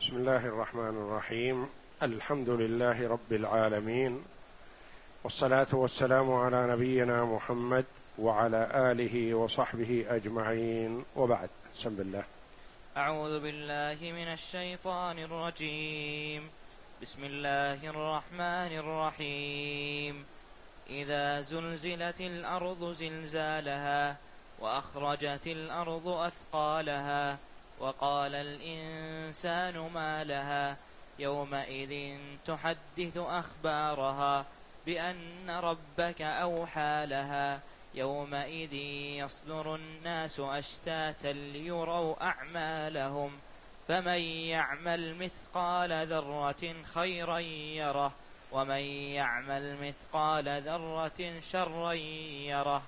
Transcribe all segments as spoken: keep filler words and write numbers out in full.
بسم الله الرحمن الرحيم. الحمد لله رب العالمين، والصلاة والسلام على نبينا محمد وعلى آله وصحبه أجمعين، وبعد. بسم الله. أعوذ بالله من الشيطان الرجيم. بسم الله الرحمن الرحيم. إذا زلزلت الأرض زلزالها وأخرجت الأرض أثقالها وقال الإنسان ما لها يومئذ تحدث أخبارها بأن ربك أوحى لها يومئذ يصدر الناس أشتاتا ليروا أعمالهم فمن يعمل مثقال ذرة خيرا يره ومن يعمل مثقال ذرة شرا يره.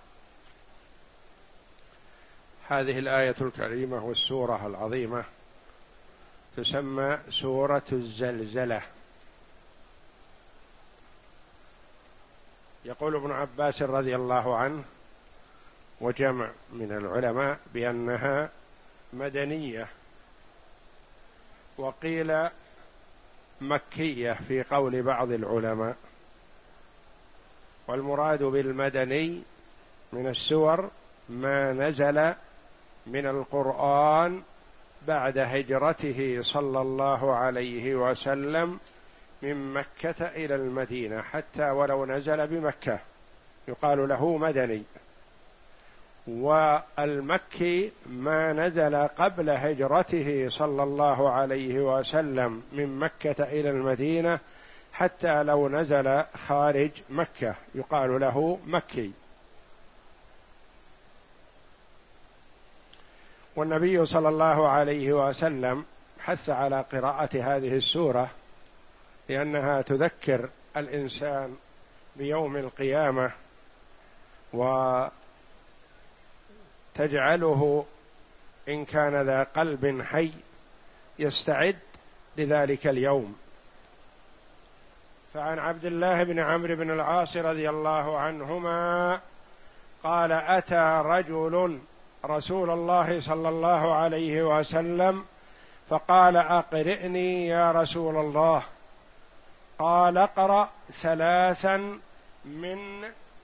هذه الآية الكريمة والسورة العظيمة تسمى سورة الزلزلة. يقول ابن عباس رضي الله عنه وجمع من العلماء بأنها مدنية، وقيل مكية في قول بعض العلماء، والمراد بالمدني من السور ما نزل من القرآن بعد هجرته صلى الله عليه وسلم من مكة إلى المدينة، حتى ولو نزل بمكة يقال له مدني. والمكي ما نزل قبل هجرته صلى الله عليه وسلم من مكة إلى المدينة، حتى لو نزل خارج مكة يقال له مكي. والنبي صلى الله عليه وسلم حث على قراءة هذه السورة لأنها تذكر الإنسان بيوم القيامة وتجعله إن كان ذا قلب حي يستعد لذلك اليوم. فعن عبد الله بن عمرو بن العاص رضي الله عنهما قال: أتى رجل رسول الله صلى الله عليه وسلم فقال: أقرئني يا رسول الله. قال: اقرأ ثلاثا من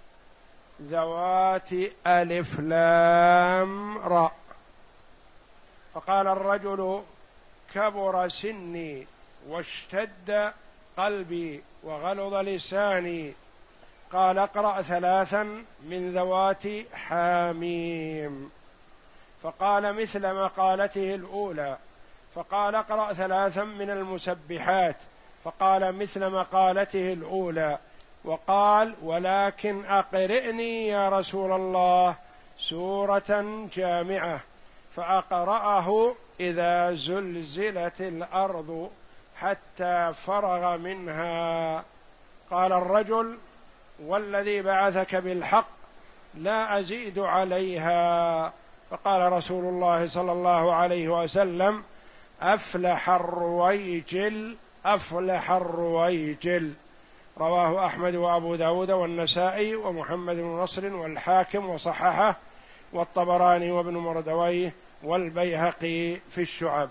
ذوات ألف لام راء. فقال الرجل: كبر سني واشتد قلبي وغلظ لساني. قال: اقرأ ثلاثا من ذوات حاميم. فقال مثل مقالته الأولى. فقال: اقرأ ثلاثا من المسبحات. فقال مثل مقالته الأولى. وقال: ولكن أقرئني يا رسول الله سورة جامعة. فأقرأه: إذا زلزلت الأرض حتى فرغ منها. قال الرجل: والذي بعثك بالحق لا أزيد عليها. فقال رسول الله صلى الله عليه وسلم: أفلح الرويجل أفلح الرويجل. رواه أحمد وأبو داود والنسائي ومحمد بن نصر والحاكم وصححه، والطبراني وابن مردويه والبيهقي في الشعب.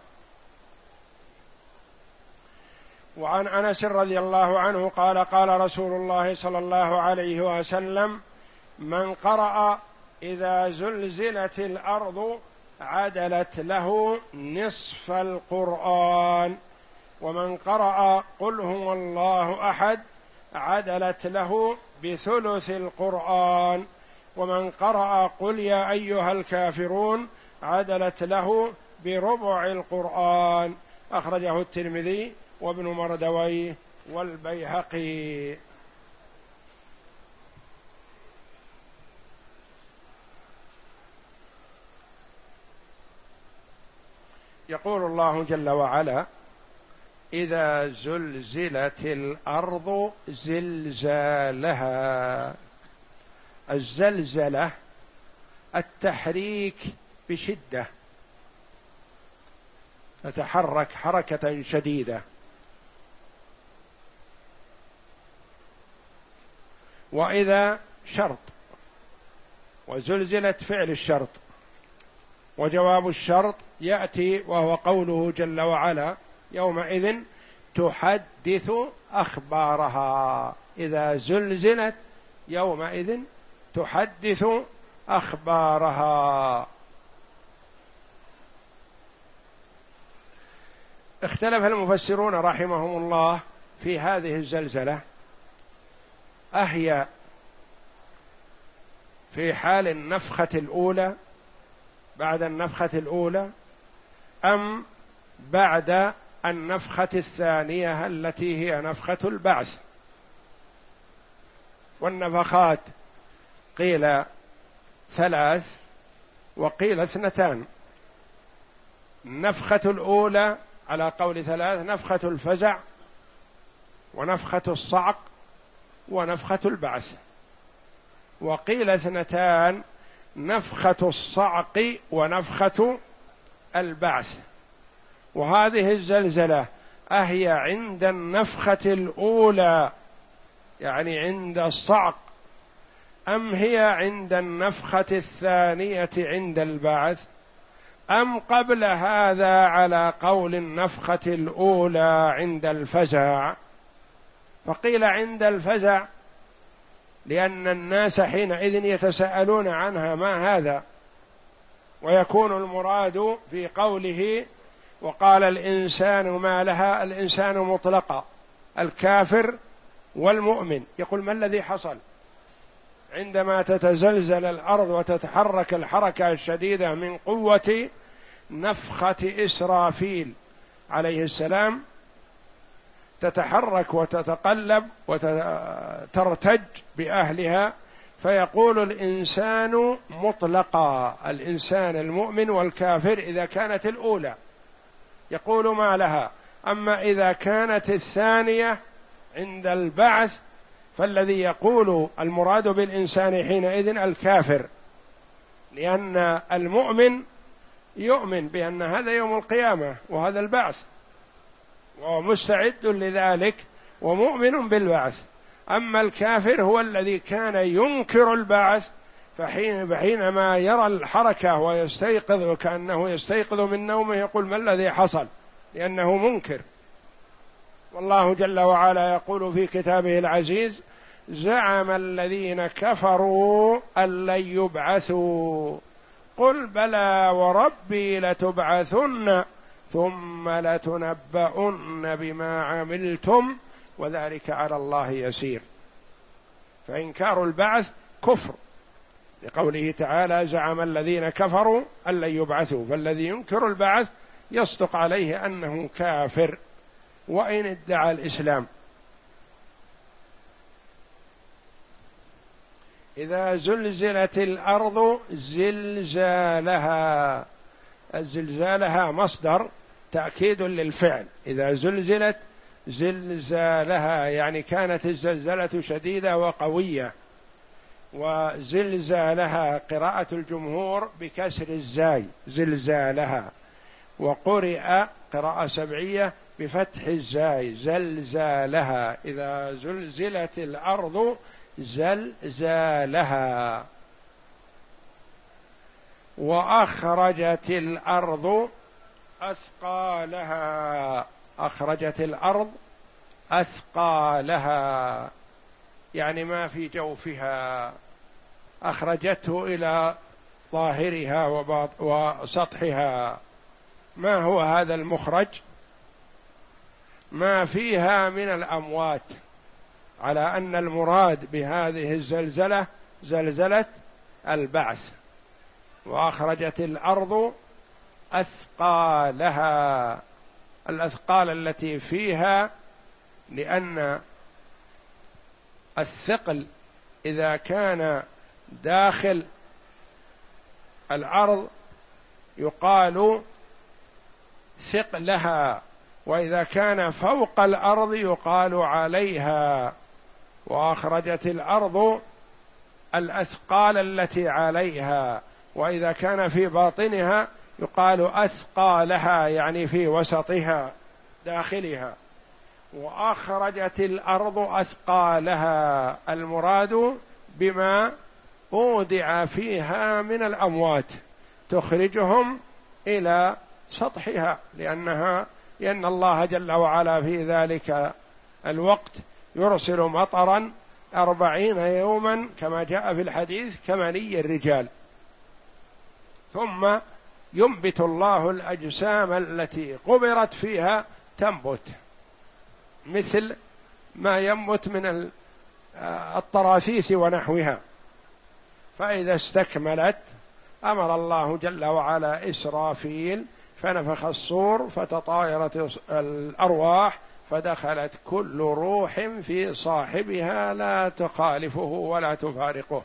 وعن أنس رضي الله عنه قال: قال رسول الله صلى الله عليه وسلم: من قرأ إذا زلزلت الأرض عدلت له نصف القرآن، ومن قرأ قل هو الله أحد عدلت له بثلث القرآن، ومن قرأ قل يا أيها الكافرون عدلت له بربع القرآن. أخرجه الترمذي وابن مردويه والبيهقي. يقول الله جل وعلا: إذا زلزلت الأرض زلزالها. الزلزلة التحريك بشدة، تتحرك حركة شديدة. وإذا شرط، وزلزلت فعل الشرط، وجواب الشرط يأتي وهو قوله جل وعلا: يومئذ تحدث أخبارها. إذا زلزلت يومئذ تحدث أخبارها. اختلف المفسرون رحمهم الله في هذه الزلزلة، أهي في حال النفخة الأولى بعد النفخة الأولى أم بعد النفخة الثانية التي هي نفخة البعث؟ والنفخات قيل ثلاث وقيل اثنتان. النفخة الأولى على قول ثلاث نفخة الفزع ونفخة الصعق ونفخة البعث، وقيل اثنتان نفخة الصعق ونفخة البعث. وهذه الزلزلة أهي عند النفخة الأولى يعني عند الصعق أم هي عند النفخة الثانية عند البعث أم قبل هذا على قول النفخة الأولى عند الفزع؟ فقيل عند الفزع لأن الناس حينئذ يتساءلون عنها ما هذا، ويكون المراد في قوله وقال الإنسان ما لها الإنسان مطلقا، الكافر والمؤمن، يقول ما الذي حصل عندما تتزلزل الأرض وتتحرك الحركة الشديدة من قوة نفخة إسرافيل عليه السلام، تتحرك وتتقلب وترتج بأهلها، فيقول الإنسان مطلقا، الإنسان المؤمن والكافر إذا كانت الأولى يقول ما لها. أما إذا كانت الثانية عند البعث فالذي يقول المراد بالإنسان حينئذ الكافر، لأن المؤمن يؤمن بأن هذا يوم القيامة وهذا البعث وهو مستعد لذلك ومؤمن بالبعث. أما الكافر هو الذي كان ينكر البعث، فحين حينما يرى الحركة ويستيقظ وكأنه يستيقظ من نومه يقول ما الذي حصل، لأنه منكر. والله جل وعلا يقول في كتابه العزيز زعم الذين كفروا أن لن يبعثوا قل بلى وربي لتبعثن ثم لتنبؤن بما عملتم وذلك على الله يسير. فإنكار البعث كفر، لقوله تعالى زعم الذين كفروا أن لن يبعثوا، فالذي ينكر البعث يصدق عليه أنه كافر وإن ادعى الإسلام. إذا زلزلت الأرض زلزالها، الزلزالها مصدر تأكيد للفعل، إذا زلزلت زلزالها يعني كانت الزلزلة شديدة وقوية. وزلزالها قراءة الجمهور بكسر الزاي زلزالها، وقرئ قراءة سبعية بفتح الزاي زلزالها. إذا زلزلت الأرض زلزالها. وأخرجت الأرض أثقالها، أخرجت الأرض أثقالها يعني ما في جوفها، أخرجته إلى ظاهرها وسطحها. ما هو هذا المخرج؟ ما فيها من الأموات، على أن المراد بهذه الزلزلة زلزلة البعث. وأخرجت الأرض أثقالها، الأثقال التي فيها، لأن الثقل إذا كان داخل الأرض يقال ثقلها، وإذا كان فوق الأرض يقال عليها. وأخرجت الأرض الأثقال التي عليها، وإذا كان في باطنها يقال أثقالها يعني في وسطها داخلها. وأخرجت الأرض أثقالها المراد بما أودع فيها من الأموات، تخرجهم إلى سطحها لأنها لأن الله جل وعلا في ذلك الوقت يرسل مطرا أربعين يوما كما جاء في الحديث كمني الرجال، ثم ينبت الله الأجسام التي قبرت فيها تنبت مثل ما ينبت من الطراثيث ونحوها. فإذا استكملت أمر الله جل وعلا إسرافيل فنفخ الصور فتطايرت الأرواح فدخلت كل روح في صاحبها لا تخالفه ولا تفارقه.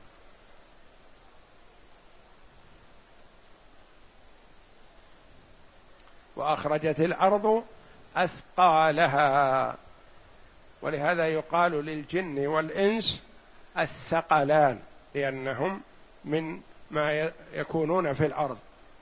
وأخرجت الأرض أثقالها، ولهذا يقال للجن والإنس الثقلان لأنهم من ما يكونون في الأرض.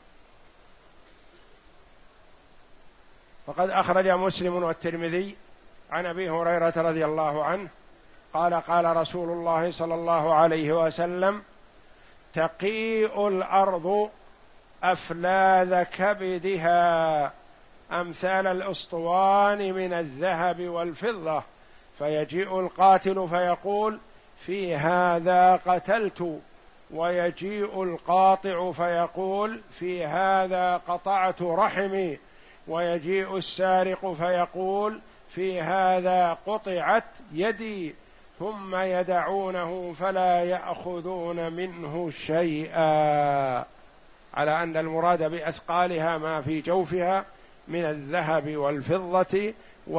فقد أخرج مسلم والترمذي عن أبي هريرة رضي الله عنه قال قال رسول الله صلى الله عليه وسلم: تقيء الأرض أفلاذ كبدها أمثال الأسطوان من الذهب والفضة، فيجيء القاتل فيقول: في هذا قتلت، ويجيء القاطع فيقول: في هذا قطعت رحمي، ويجيء السارق فيقول: في هذا قطعت يدي، ثم يدعونه فلا يأخذون منه شيئا، على أن المراد بأثقالها ما في جوفها من الذهب والفضة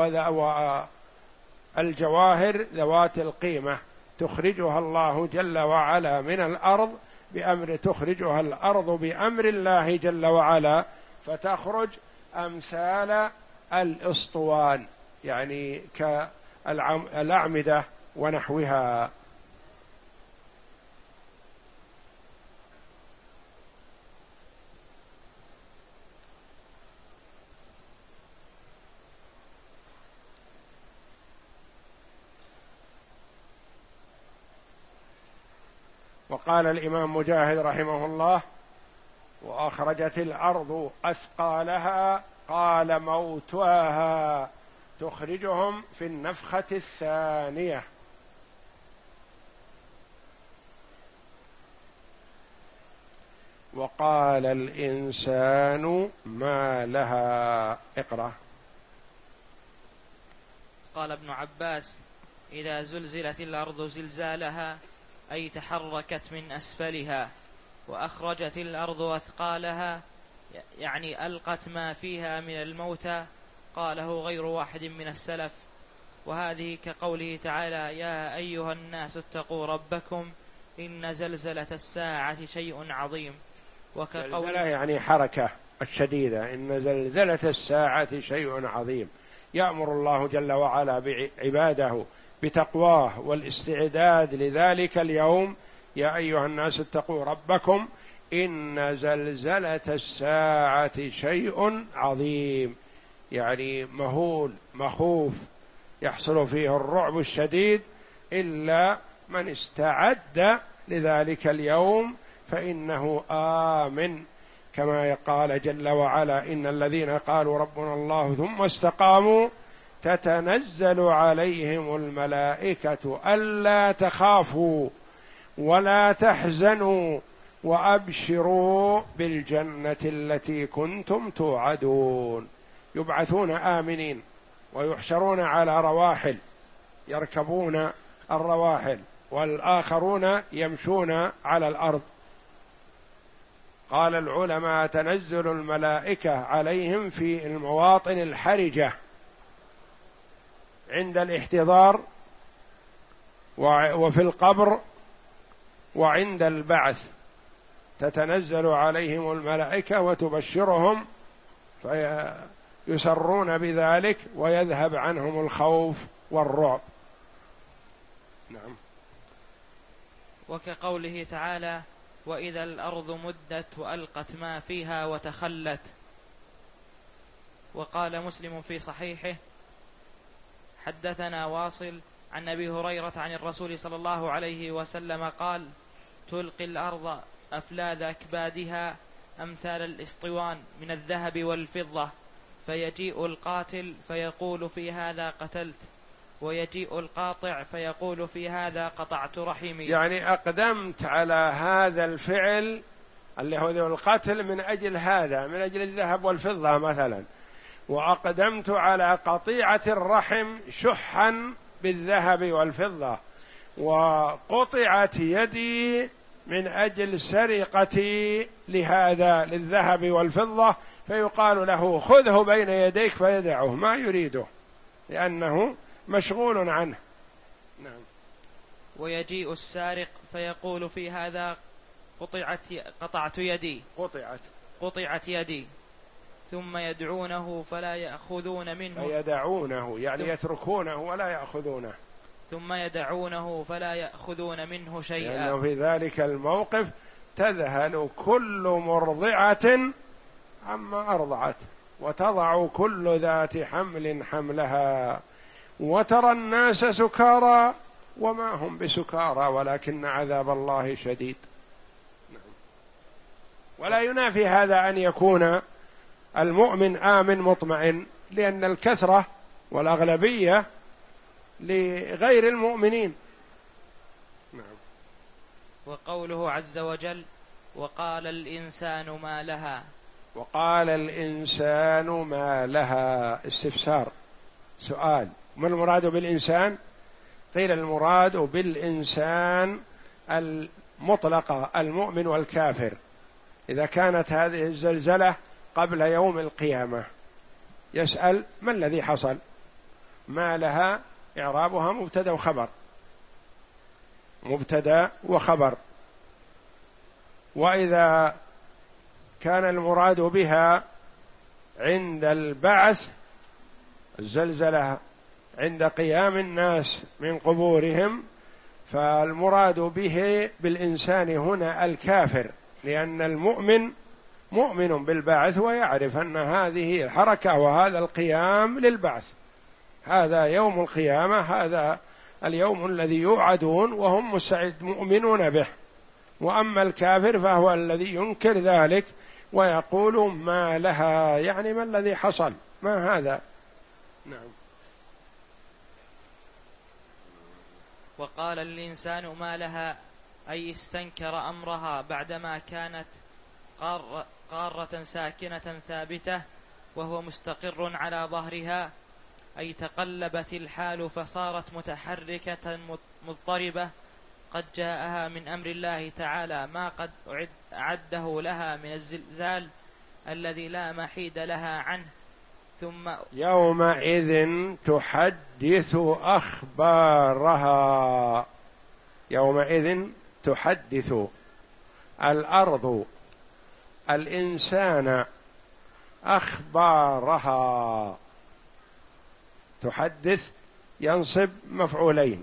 والجواهر ذوات القيمة، تخرجها الله جل وعلا من الأرض بأمر تخرجها الأرض بأمر الله جل وعلا، فتخرج أمثال الأسطوان يعني كالأعمدة ونحوها. وقال الإمام مجاهد رحمه الله: وأخرجت الأرض أثقالها، قال موتاها، تخرجهم في النفخة الثانية. وقال الإنسان ما لها. اقرأ. قال ابن عباس: إذا زلزلت الأرض زلزالها أي تحركت من أسفلها، وأخرجت الأرض أثقالها يعني ألقت ما فيها من الموتى، قاله غير واحد من السلف. وهذه كقوله تعالى: يا أيها الناس اتقوا ربكم إن زلزلة الساعة شيء عظيم. زلزلة يعني حركة الشديدة، إن زلزلة الساعة شيء عظيم. يأمر الله جل وعلا بعباده بتقواه والاستعداد لذلك اليوم: يا أيها الناس اتقوا ربكم إن زلزلة الساعة شيء عظيم، يعني مهول مخوف يحصل فيه الرعب الشديد، إلا من استعد لذلك اليوم فإنه آمن، كما قال جل وعلا: إن الذين قالوا ربنا الله ثم استقاموا تتنزل عليهم الملائكة ألا تخافوا ولا تحزنوا وأبشروا بالجنة التي كنتم توعدون. يبعثون آمنين ويحشرون على رواحل، يركبون الرواحل، والآخرون يمشون على الأرض. قال العلماء: تنزل الملائكة عليهم في المواطن الحرجة عند الاحتضار وفي القبر وعند البعث، تتنزل عليهم الملائكة وتبشرهم فيسرون بذلك ويذهب عنهم الخوف والرعب. نعم. وكقوله تعالى: وإذا الأرض مدت وألقت ما فيها وتخلت. وقال مسلم في صحيحه: حدثنا واصل عن أبي هريرة عن الرسول صلى الله عليه وسلم قال: تلقي الأرض أفلاذ أكبادها أمثال الإسطوان من الذهب والفضة، فيجيء القاتل فيقول في هذا قتلت، ويجيء القاطع فيقول في هذا قطعت رحمي. يعني أقدمت على هذا الفعل اللي هو القتل من أجل هذا، من أجل الذهب والفضة مثلا، وأقدمت على قطيعة الرحم شحا بالذهب والفضة، وقطعت يدي من أجل سرقتي لهذا للذهب والفضة، فيقال له خذه بين يديك فيدعه، ما يريده لأنه مشغول عنه. نعم. ويجيء السارق فيقول في هذا قطعت قطعت يدي قطعت قطعت يدي ثم يدعونه فلا يأخذون منه، يدعونه يعني يتركونه ولا يأخذونه، ثم يدعونه فلا يأخذون منه شيئا، لأنه في ذلك الموقف تذهل كل مرضعة عما أرضعت، وتضع كل ذات حمل حملها، وترى الناس سكارى وما هم بسكارى ولكن عذاب الله شديد. ولا ينافي هذا أن يكون المؤمن آمن مطمئن، لأن الكثرة والأغلبية لغير المؤمنين. نعم. وقوله عز وجل وقال الإنسان ما لها. وقال الإنسان ما لها استفسار، سؤال، ما المراد بالإنسان؟ قيل المراد بالإنسان المطلقة المؤمن والكافر، إذا كانت هذه الزلزلة قبل يوم القيامة يسأل ما الذي حصل؟ ما لها إعرابها مبتدأ وخبر، مبتدأ وخبر. وإذا كان المراد بها عند البعث الزلزلة عند قيام الناس من قبورهم، فالمراد به بالإنسان هنا الكافر، لأن المؤمن مؤمن بالبعث ويعرف أن هذه الحركة وهذا القيام للبعث، هذا يوم القيامة، هذا اليوم الذي يوعدون وهم مستعد مؤمنون به. وأما الكافر فهو الذي ينكر ذلك ويقول ما لها، يعني ما الذي حصل، ما هذا. نعم. وقال الإنسان ما لها أي استنكر أمرها بعدما كانت قارة, قارة ساكنة ثابتة وهو مستقر على ظهرها، أي تقلبت الحال فصارت متحركة مضطربة، قد جاءها من أمر الله تعالى ما قد أعده لها من الزلزال الذي لا محيد لها عنه. ثم يومئذ تحدث أخبارها، يومئذ تحدث الأرض الإنسان أخبارها، تحدث ينصب مفعولين،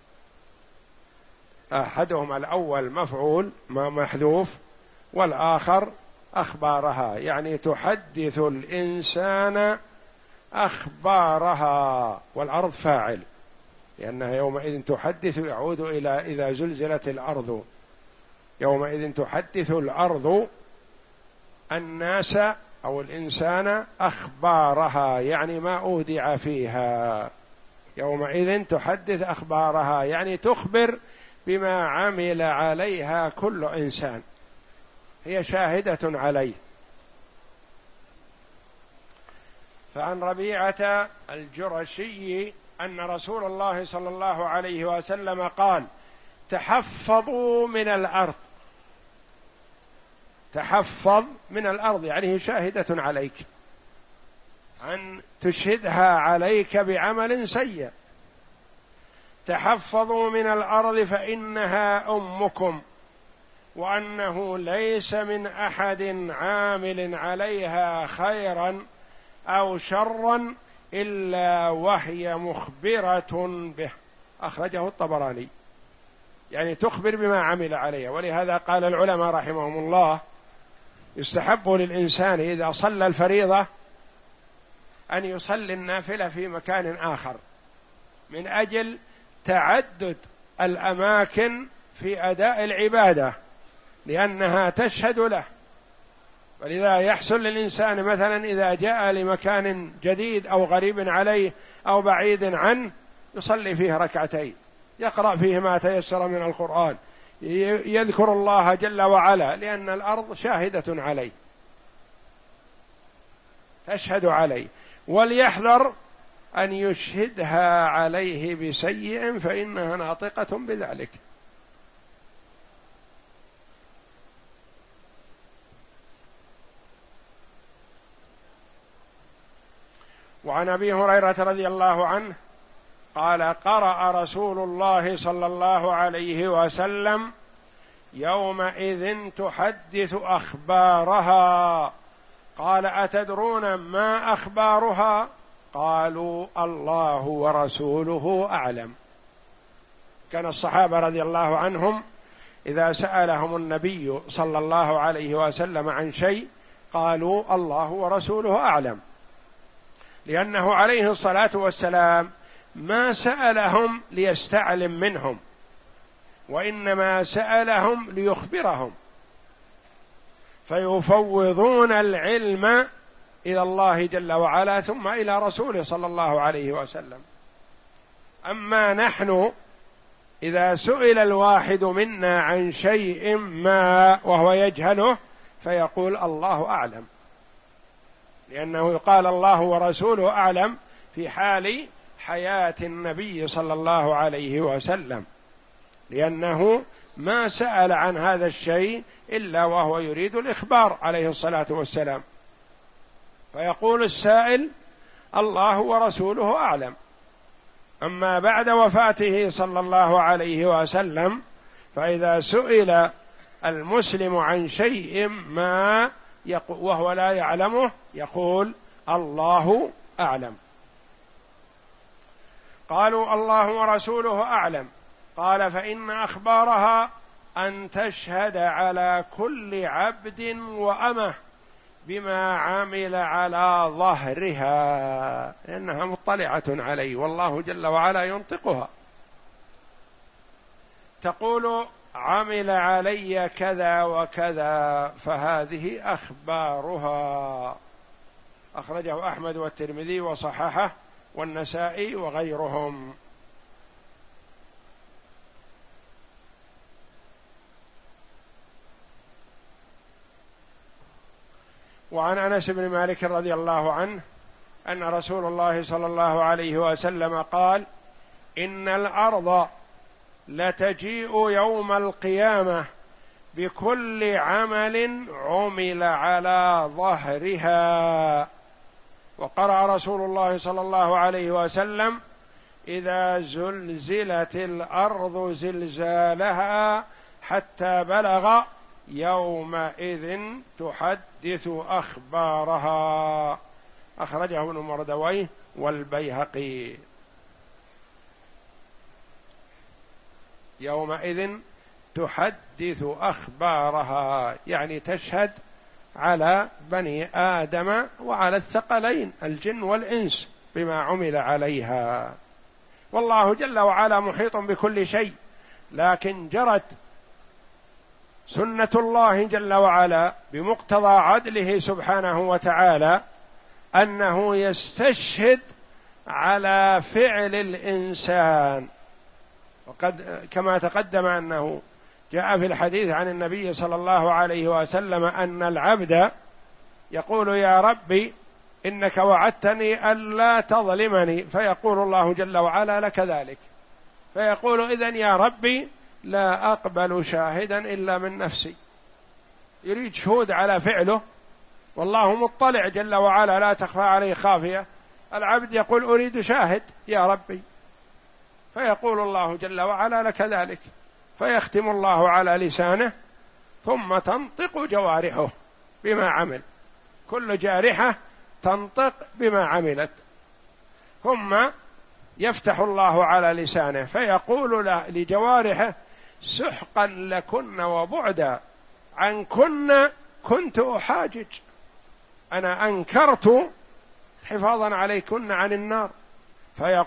أحدهما الأول مفعول ما محذوف والآخر أخبارها، يعني تحدث الإنسان أخبارها، والأرض فاعل لأنها يومئذ تحدث يعود إلى إذا زلزلت الأرض، يومئذ تحدث الأرض الناس أو الإنسان أخبارها، يعني ما أودع فيها، يومئذ تحدث أخبارها يعني تخبر بما عمل عليها كل إنسان، هي شاهدة عليه. فعن ربيعة الجرشي أن رسول الله صلى الله عليه وسلم قال تحفظوا من الأرض، تحفظ من الأرض يعني هي شاهدة عليك، أن تشهدها عليك بعمل سيء، تحفظوا من الأرض فإنها أمكم، وأنه ليس من أحد عامل عليها خيرا أو شرا إلا وهي مخبرة به، أخرجه الطبراني، يعني تخبر بما عمل عليها. ولهذا قال العلماء رحمهم الله يستحب للإنسان إذا صلى الفريضة أن يصلي النافلة في مكان آخر من أجل تعدد الأماكن في أداء العبادة، لأنها تشهد له، ولذا يحصل للإنسان مثلا إذا جاء لمكان جديد أو غريب عليه أو بعيد عنه يصلي فيه ركعتين، يقرأ فيه ما تيسر من القرآن، يذكر الله جل وعلا، لأن الأرض شاهدة عليه تشهد عليه. وليحذر أن يشهدها عليه بسيء فإنها ناطقة بذلك. وعن أبي هريرة رضي الله عنه قال: قرأ رسول الله صلى الله عليه وسلم: يومئذ تحدث أخبارها. قال: أتدرون ما أخبارها؟ قالوا: الله ورسوله أعلم. كان الصحابة رضي الله عنهم إذا سألهم النبي صلى الله عليه وسلم عن شيء قالوا: الله ورسوله أعلم، لأنه عليه الصلاة والسلام ما سألهم ليستعلم منهم، وإنما سألهم ليخبرهم، فيفوضون العلم إلى الله جل وعلا ثم إلى رسوله صلى الله عليه وسلم. أما نحن إذا سئل الواحد منا عن شيء ما وهو يجهله فيقول: الله أعلم، لأنه يقال الله ورسوله أعلم في حال حياة النبي صلى الله عليه وسلم، لأنه ما سأل عن هذا الشيء إلا وهو يريد الإخبار عليه الصلاة والسلام، فيقول السائل: الله ورسوله أعلم. أما بعد وفاته صلى الله عليه وسلم فإذا سئل المسلم عن شيء ما وهو لا يعلمه يقول: الله أعلم. قالوا: الله ورسوله أعلم. قال: فإن أخبارها أن تشهد على كل عبد وأمة بما عمل على ظهرها، لأنها مطلعة عليه والله جل وعلا ينطقها، تقول: عمل علي كذا وكذا، فهذه أخبارها. أخرجه أحمد والترمذي وصححه والنسائي وغيرهم. وعن أنس بن مالك رضي الله عنه أن رسول الله صلى الله عليه وسلم قال: إن الأرض لتجيء يوم القيامة بكل عمل عمل على ظهرها. وقرأ رسول الله صلى الله عليه وسلم: إذا زلزلت الأرض زلزالها حتى بلغ يومئذ تحدث أخبارها. أخرجه ابن مردويه والبيهقي. يومئذ تحدث أخبارها يعني تشهد على بني آدم وعلى الثقلين الجن والإنس بما عمل عليها. والله جل وعلا محيط بكل شيء، لكن جرت سنة الله جل وعلا بمقتضى عدله سبحانه وتعالى أنه يستشهد على فعل الإنسان، وقد كما تقدم أنه جاء في الحديث عن النبي صلى الله عليه وسلم أن العبد يقول: يا ربي إنك وعدتني ألا تظلمني، فيقول الله جل وعلا: لك ذلك، فيقول: إذن يا ربي لا أقبل شاهدا إلا من نفسي. يريد شهود على فعله، والله مطلع جل وعلا لا تخفى عليه خافية. العبد يقول: أريد شاهد يا ربي، فيقول الله جل وعلا: لك ذلك، فيختم الله على لسانه ثم تنطق جوارحه بما عمل، كل جارحة تنطق بما عملت، ثم يفتح الله على لسانه فيقول له لجوارحه: سحقا لكن وبعدا عنكن كنت أحاجج، أنا أنكرت حفاظا عليكن عن النار.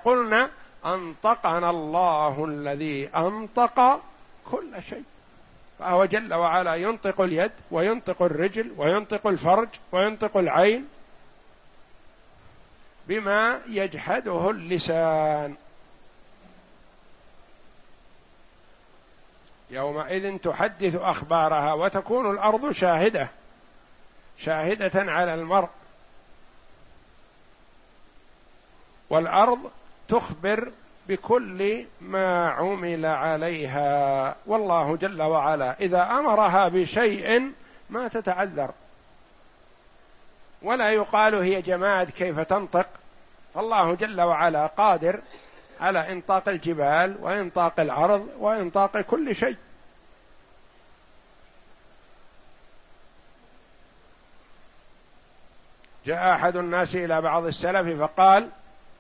فيقولن: أنطقنا الله الذي أنطق كل شيء. فهو جل وعلا ينطق اليد وينطق الرجل وينطق الفرج وينطق العين بما يجحده اللسان. يومئذ تحدث أخبارها وتكون الأرض شاهدة شاهدة على المرء، والأرض تخبر بكل ما عمل عليها. والله جل وعلا إذا أمرها بشيء ما تتعذر، ولا يقال هي جماد كيف تنطق، فالله جل وعلا قادر على إنطاق الجبال وإنطاق الأرض وإنطاق كل شيء. جاء أحد الناس إلى بعض السلف فقال: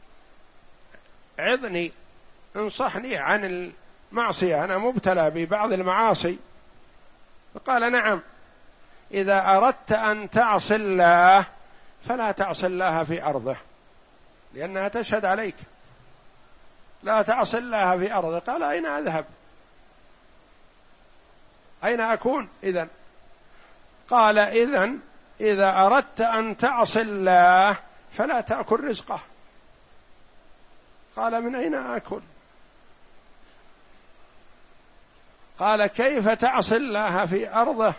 عظني، انصحني عن المعصية، أنا مبتلى ببعض المعاصي. فقال: نعم، إذا أردت أن تعصي الله فلا تعصي الله في أرضه لأنها تشهد عليك، لا تعصي الله في أرضه. قال: أين أذهب؟ أين أكون إذن؟ قال: إذن إذا أردت أن تعصي الله فلا تأكل رزقه. قال: من أين آكل؟ قال: كيف تعصي الله في أرضه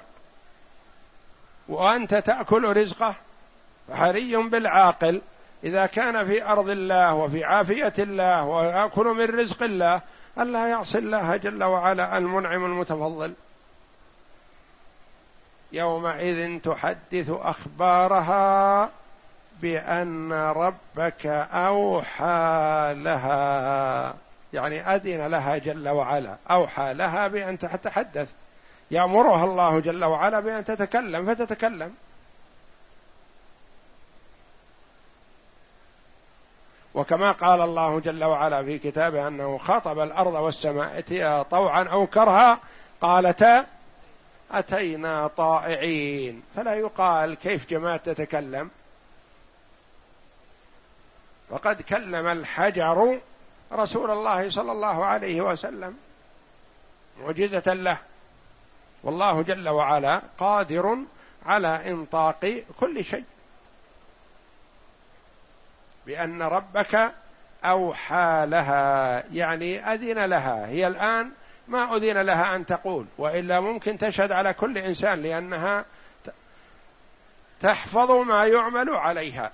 وأنت تأكل رزقه؟ فحري بالعاقل إذا كان في أرض الله وفي عافية الله ويأكل من رزق الله ألا يعصي الله جل وعلا المنعم المتفضل. يومئذ تحدث أخبارها بأن ربك أوحى لها، يعني أذن لها جل وعلا، أوحى لها بأن تتحدث، يأمرها الله جل وعلا بأن تتكلم فتتكلم. وكما قال الله جل وعلا في كتابه أنه خاطب الأرض والسماء ائتيا طوعا أو كرها قالتا أتينا طائعين، فلا يقال كيف جماد تتكلم. وقد كلم الحجر رسول الله صلى الله عليه وسلم معجزة له، والله جل وعلا قادر على إنطاق كل شيء. بأن ربك أوحى لها يعني أذن لها. هي الآن ما أذن لها أن تقول، وإلا ممكن تشهد على كل إنسان لأنها تحفظ ما يعمل عليها.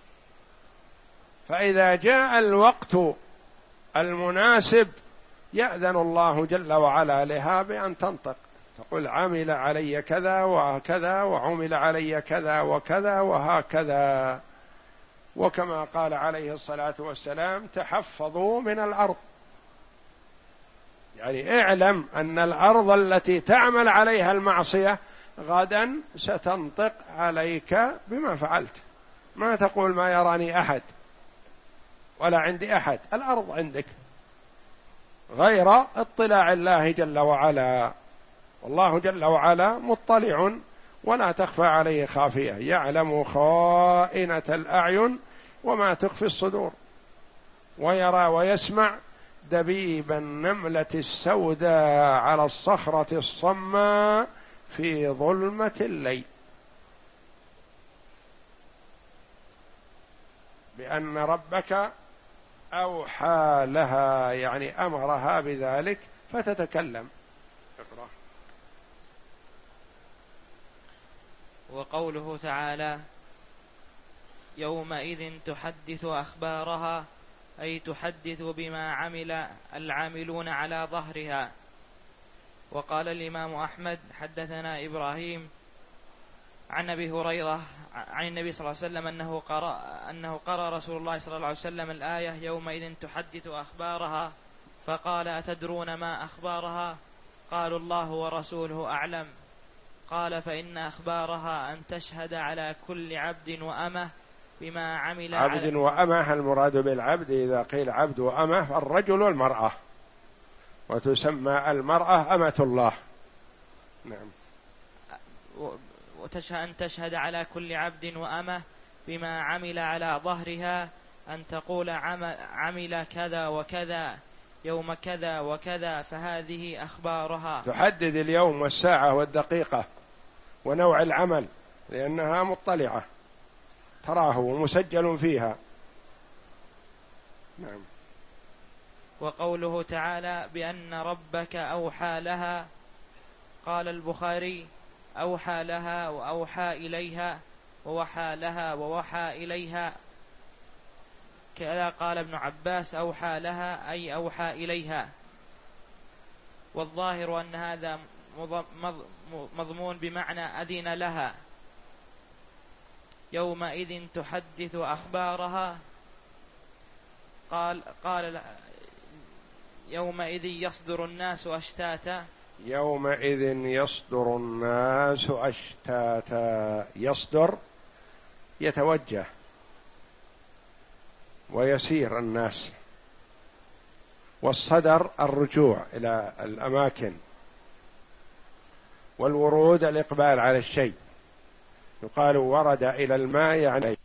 فإذا جاء الوقت المناسب يأذن الله جل وعلا لها بأن تنطق، تقول عمل علي كذا وكذا وعمل علي كذا وكذا وهكذا. وكما قال عليه الصلاة والسلام: تحفظوا من الأرض، يعني اعلم أن الأرض التي تعمل عليها المعصية غدا ستنطق عليك بما فعلت. ما تقول ما يراني أحد ولا عندي أحد، الأرض عندك غير اطلاع الله جل وعلا. والله جل وعلا مطلع ولا تخفى عليه خافية، يعلم خائنة الأعين وما تخفي الصدور، ويرى ويسمع دبيب النملة السوداء على الصخرة الصماء في ظلمة الليل. بأن ربك أوحى لها يعني أمرها بذلك فتتكلم. اقرأ. وقوله تعالى: يومئذ تحدث أخبارها، أي تحدث بما عمل العاملون على ظهرها. وقال الإمام أحمد: حدثنا إبراهيم عن أبي هريرة عن النبي صلى الله عليه وسلم أنه قرأ, أنه قرأ رسول الله صلى الله عليه وسلم الآية: يومئذ تحدث أخبارها، فقال: أتدرون ما أخبارها؟ قالوا: الله ورسوله أعلم. قال: فإن أخبارها أن تشهد على كل عبد وأمه بما عمل. عبد وأمه، المراد بالعبد إذا قيل عبد وأمه الرجل والمرأة، وتسمى المرأة أمة الله. نعم. وتشهد أن تشهد على كل عبد وأمه بما عمل على ظهرها، أن تقول عمل كذا وكذا، يوم كذا وكذا فهذه أخبارها. تحدد اليوم والساعة والدقيقة ونوع العمل لأنها مطلعة تراه ومسجل فيها. نعم. وقوله تعالى بأن ربك أوحى لها، قال البخاري أوحى لها وأوحى إليها ووحى لها ووحى إليها، كذا قال ابن عباس أوحى لها أي أوحى إليها. والظاهر أن هذا مضمون بمعنى أذن لها، يومئذ تحدث أخبارها. قال قال يومئذ يصدر الناس أشتاتا، يومئذ يصدر الناس أشتاتا، يصدر يتوجه ويسير الناس، والصدر الرجوع إلى الأماكن، والورود الإقبال على الشيء. يقال ورد إلى الماء يعني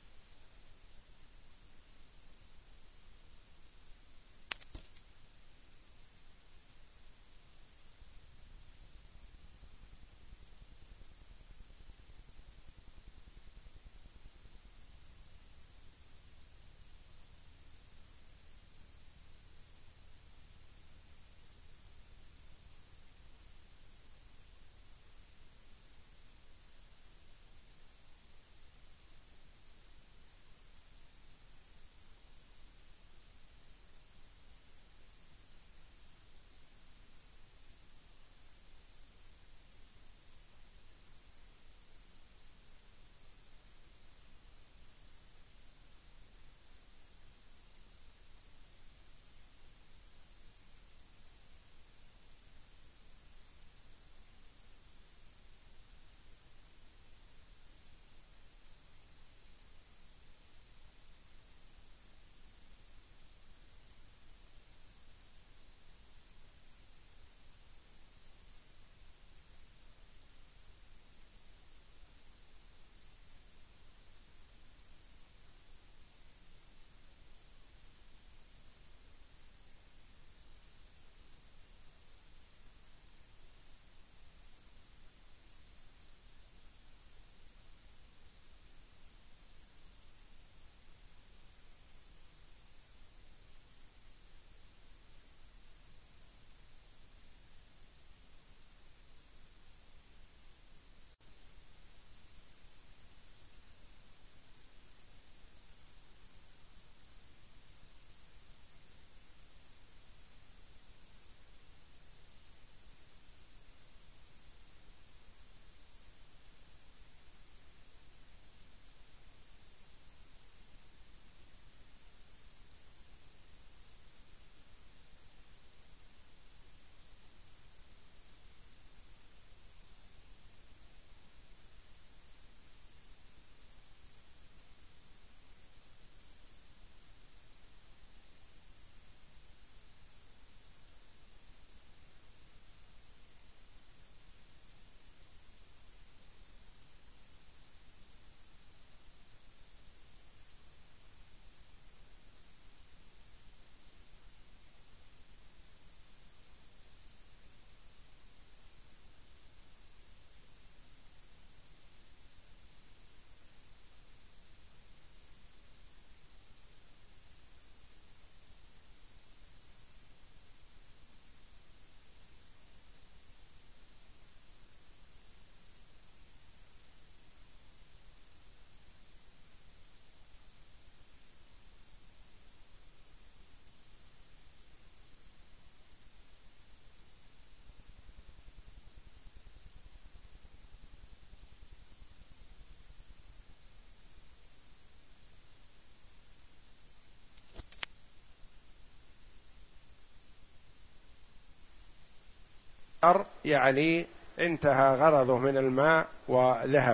يعني انتهى غرضه من الماء وذهب.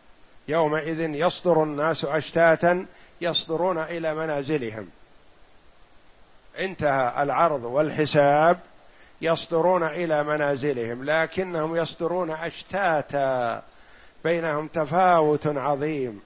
يومئذ يصدر الناس أشتاتا يصدرون إلى منازلهم، انتهى العرض والحساب، يصدرون إلى منازلهم، لكنهم يصدرون أشتاتا، بينهم تفاوت عظيم،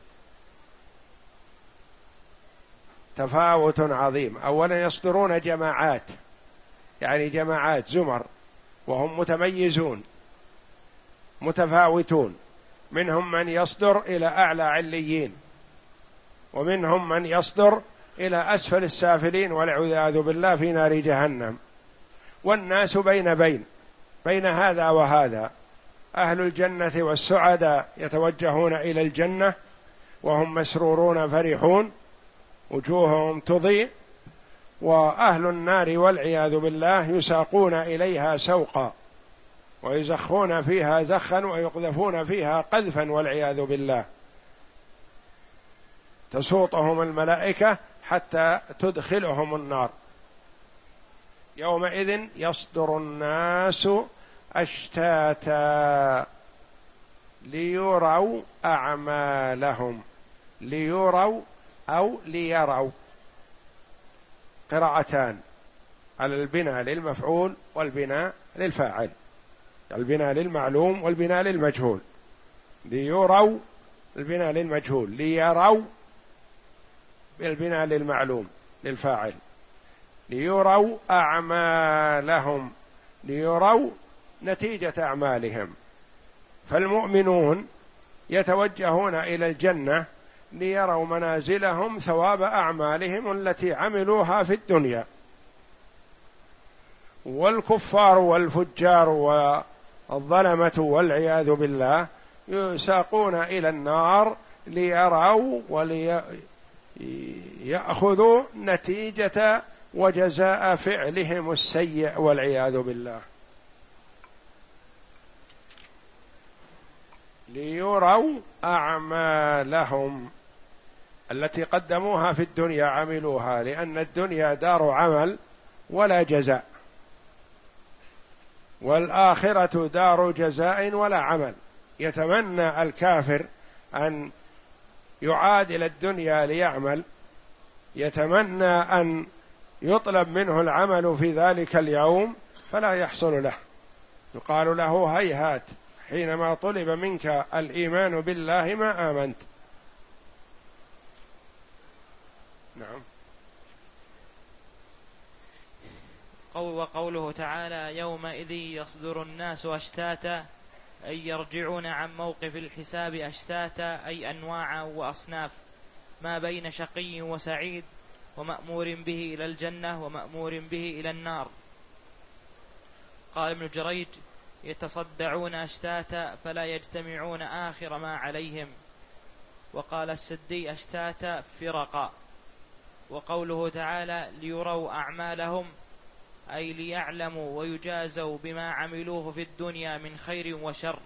تفاوت عظيم. أولا يصدرون جماعات يعني جماعات زمر، وهم متميزون متفاوتون، منهم من يصدر إلى أعلى عليين، ومنهم من يصدر إلى أسفل السافلين والعياذ بالله في نار جهنم. والناس بين بين بين هذا وهذا، أهل الجنة والسعداء يتوجهون إلى الجنة وهم مسرورون فرحون وجوههم تضيء، وأهل النار والعياذ بالله يساقون إليها سوقا ويزخون فيها زخا ويقذفون فيها قذفا والعياذ بالله، تسوطهم الملائكة حتى تدخلهم النار. يومئذ يصدر الناس أشتاتا ليروا أعمالهم، ليروا أو ليروا، قراءتان على البناء للمفعول والبناء للفاعل، البناء للمعلوم والبناء للمجهول. ليروا البناء للمجهول، ليروا بالبناء للمعلوم للفاعل. ليروا أعمالهم، ليروا نتيجة أعمالهم. فالمؤمنون يتوجهون إلى الجنة ليروا منازلهم ثواب أعمالهم التي عملوها في الدنيا، والكفار والفجار والظلمة والعياذ بالله يساقون إلى النار ليروا وليأخذوا نتيجة وجزاء فعلهم السيء والعياذ بالله. ليروا أعمالهم التي قدموها في الدنيا عملوها، لأن الدنيا دار عمل ولا جزاء، والآخرة دار جزاء ولا عمل. يتمنى الكافر أن يعادل الدنيا ليعمل، يتمنى أن يطلب منه العمل في ذلك اليوم فلا يحصل له، يقال له هيهات، حينما طلب منك الإيمان بالله ما آمنت. نعم. وقوله تعالى يومئذ يصدر الناس أشتاتا أي يرجعون عن موقف الحساب أشتاتا، أي أنواعا وأصناف، ما بين شقي وسعيد، ومأمور به إلى الجنة ومأمور به إلى النار. قال ابن جريج يتصدعون أشتاتا فلا يجتمعون آخر ما عليهم. وقال السدي أشتاتا فرقا. وقوله تعالى ليروا أعمالهم أي ليعلموا ويجازوا بما عملوه في الدنيا من خير وشر.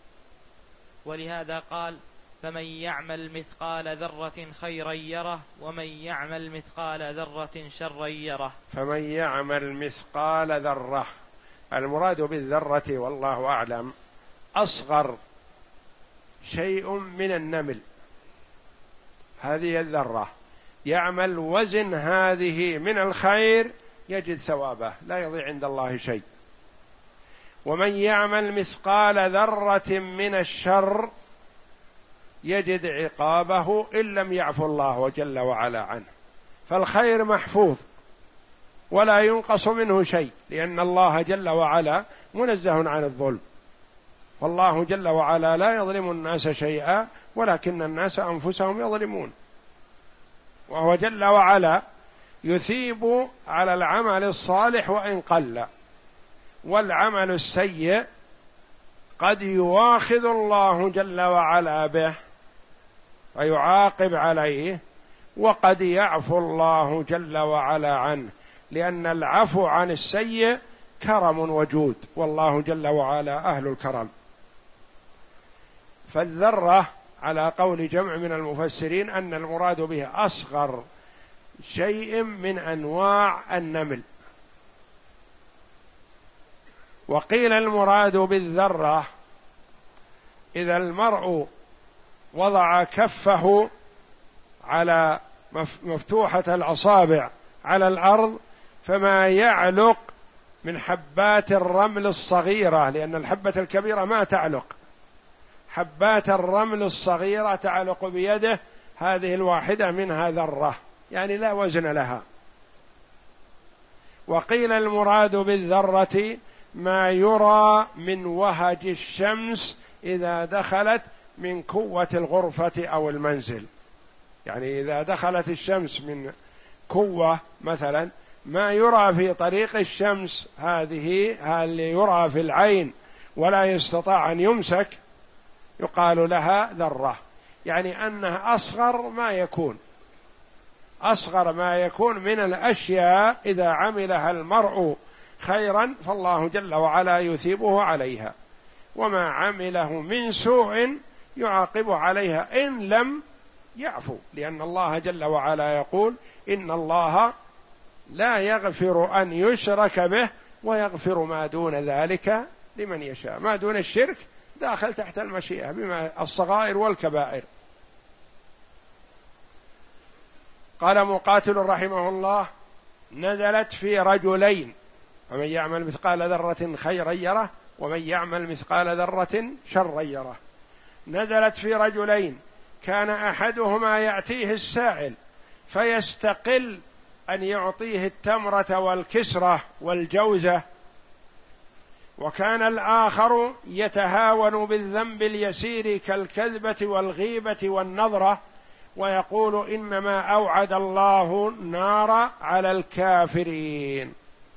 ولهذا قال فمن يعمل مثقال ذرة خيرا يره ومن يعمل مثقال ذرة شرا يره. فمن يعمل مثقال ذرة، المراد بالذرة والله أعلم أصغر شيء من النمل، هذه الذرة، يعمل وزن هذه من الخير يجد ثوابه لا يضيع عند الله شيء. ومن يعمل مثقال ذرة من الشر يجد عقابه إن لم يعفو الله جل وعلا عنه. فالخير محفوظ ولا ينقص منه شيء، لأن الله جل وعلا منزه عن الظلم، والله جل وعلا لا يظلم الناس شيئا ولكن الناس أنفسهم يظلمون. وهو جل وعلا يثيب على العمل الصالح وإن قل، والعمل السيء قد يواخذ الله جل وعلا به ويعاقب عليه، وقد يعفو الله جل وعلا عنه، لأن العفو عن السيء كرم وجود، والله جل وعلا أهل الكرم. فالذرة على قول جمع من المفسرين أن المراد به أصغر شيء من أنواع النمل. وقيل المراد بالذرة إذا المرء وضع كفه على مفتوحة الأصابع على الأرض فما يعلق من حبات الرمل الصغيرة، لأن الحبة الكبيرة ما تعلق، حبات الرمل الصغيرة تعلق بيده، هذه الواحدة منها ذرة، يعني لا وزن لها. وقيل المراد بالذرة ما يرى من وهج الشمس إذا دخلت من كوة الغرفة أو المنزل، يعني إذا دخلت الشمس من كوة مثلا ما يرى في طريق الشمس هذه اللي يرى في العين ولا يستطاع أن يمسك يقال لها ذرة، يعني أنها أصغر ما يكون، أصغر ما يكون من الأشياء إذا عملها المرء خيرا فالله جل وعلا يثيبه عليها، وما عمله من سوء يعاقب عليها إن لم يعفو، لأن الله جل وعلا يقول إن الله لا يغفر أن يشرك به ويغفر ما دون ذلك لمن يشاء. ما دون الشرك داخل تحت المشيئة بما الصغائر والكبائر. قال مقاتل رحمه الله: نزلت في رجلين فمن يعمل مثقال ذرة خيرا يره ومن يعمل مثقال ذرة شرا يره. نزلت في رجلين كان أحدهما يأتيه السائل فيستقل أن يعطيه التمرة والكسرة والجوزة، وكان الآخر يتهاون بالذنب اليسير كالكذبة والغيبة والنظرة ويقول إنما أوعد الله النار على الكافرين.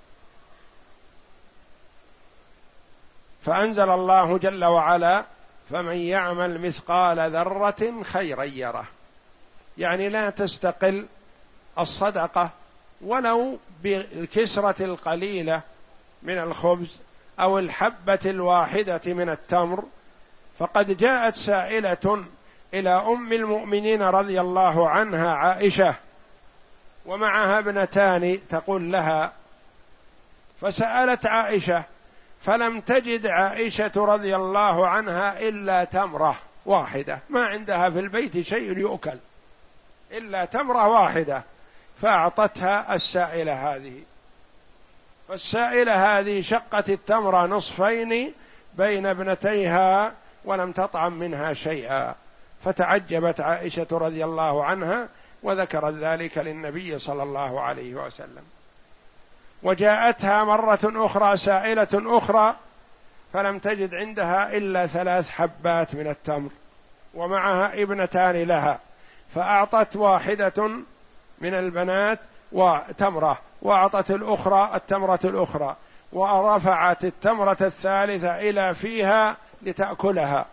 فأنزل الله جل وعلا: فمن يعمل مثقال ذرة خيرا يره، يعني لا تستقل الصدقة ولو بالكسرة القليلة من الخبز أو الحبة الواحدة من التمر. فقد جاءت سائلة إلى أم المؤمنين رضي الله عنها عائشة ومعها ابنتان تقول لها، فسألت عائشة فلم تجد عائشة رضي الله عنها إلا تمرة واحدة، ما عندها في البيت شيء يؤكل إلا تمرة واحدة، فأعطتها السائلة هذه. فالسائلة هذه شقت التمرة نصفين بين ابنتيها ولم تطعم منها شيئا، فتعجبت عائشة رضي الله عنها وذكرت ذلك للنبي صلى الله عليه وسلم. وجاءتها مرة أخرى سائلة أخرى فلم تجد عندها إلا ثلاث حبات من التمر ومعها ابنتان لها، فأعطت واحدة من البنات وتمرة وأعطت الأخرى التمرة الأخرى، ورفعت التمرة الثالثة إلى فيها لتأكلها،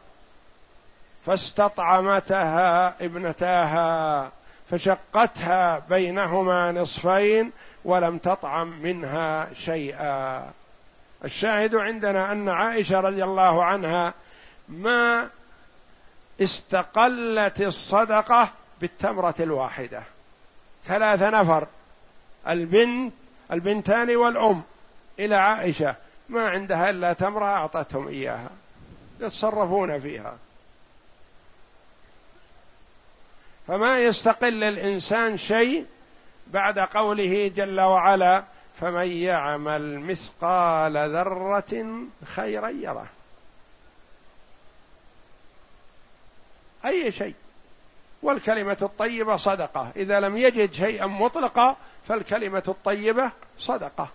فاستطعمتها ابنتاها فشقتها بينهما نصفين ولم تطعم منها شيئا. الشاهد عندنا أن عائشة رضي الله عنها ما استقلت الصدقة بالتمرة الواحدة، ثلاثة نفر البنت البنتان والأم إلى عائشة ما عندها إلا تمرة أعطتهم إياها يتصرفون فيها. فما يستقل الإنسان شيء بعد قوله جل وعلا: فمن يعمل مثقال ذرة خيرا يره. أي شيء، والكلمة الطيبة صدقة، إذا لم يجد شيئا مطلقا فالكلمة الطيبة صدقة.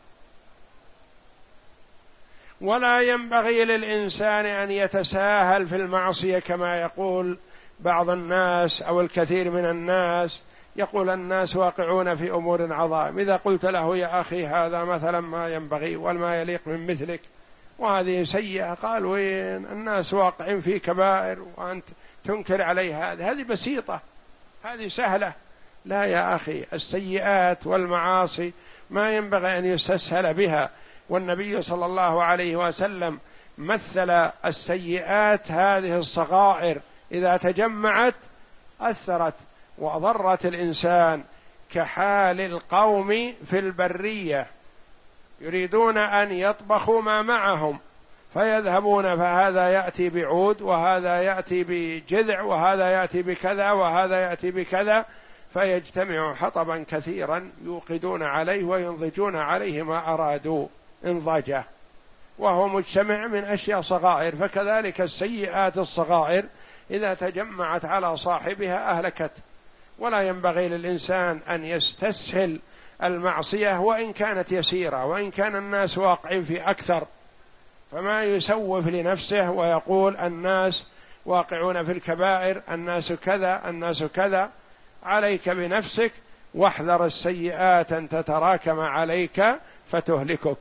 ولا ينبغي للإنسان أن يتساهل في المعصية كما يقول بعض الناس أو الكثير من الناس، يقول الناس واقعون في أمور عظائم، إذا قلت له يا أخي هذا مثلا ما ينبغي وما يليق من مثلك وهذه سيئة، قال وين الناس واقعين في كبائر وأنت تنكر عليه هذه هذه بسيطة، هذه سهلة. لا يا أخي، السيئات والمعاصي ما ينبغي أن يستسهل بها، والنبي صلى الله عليه وسلم مثل السيئات هذه الصغائر إذا تجمعت أثرت وأضرت الإنسان كحال القوم في البرية يريدون أن يطبخوا ما معهم فيذهبون، فهذا يأتي بعود وهذا يأتي بجذع وهذا يأتي بكذا وهذا يأتي بكذا، فيجتمع حطبا كثيرا يوقدون عليه وينضجون عليه ما أرادوا انضاجه، وهو مجتمع من أشياء صغائر. فكذلك السيئات الصغائر إذا تجمعت على صاحبها أهلكت. ولا ينبغي للإنسان أن يستسهل المعصية وإن كانت يسيرة، وإن كان الناس واقعين في أكثر، فما يسوف لنفسه ويقول الناس واقعون في الكبائر، الناس كذا الناس كذا. عليك بنفسك، واحذر السيئات أن تتراكم عليك فتهلكك.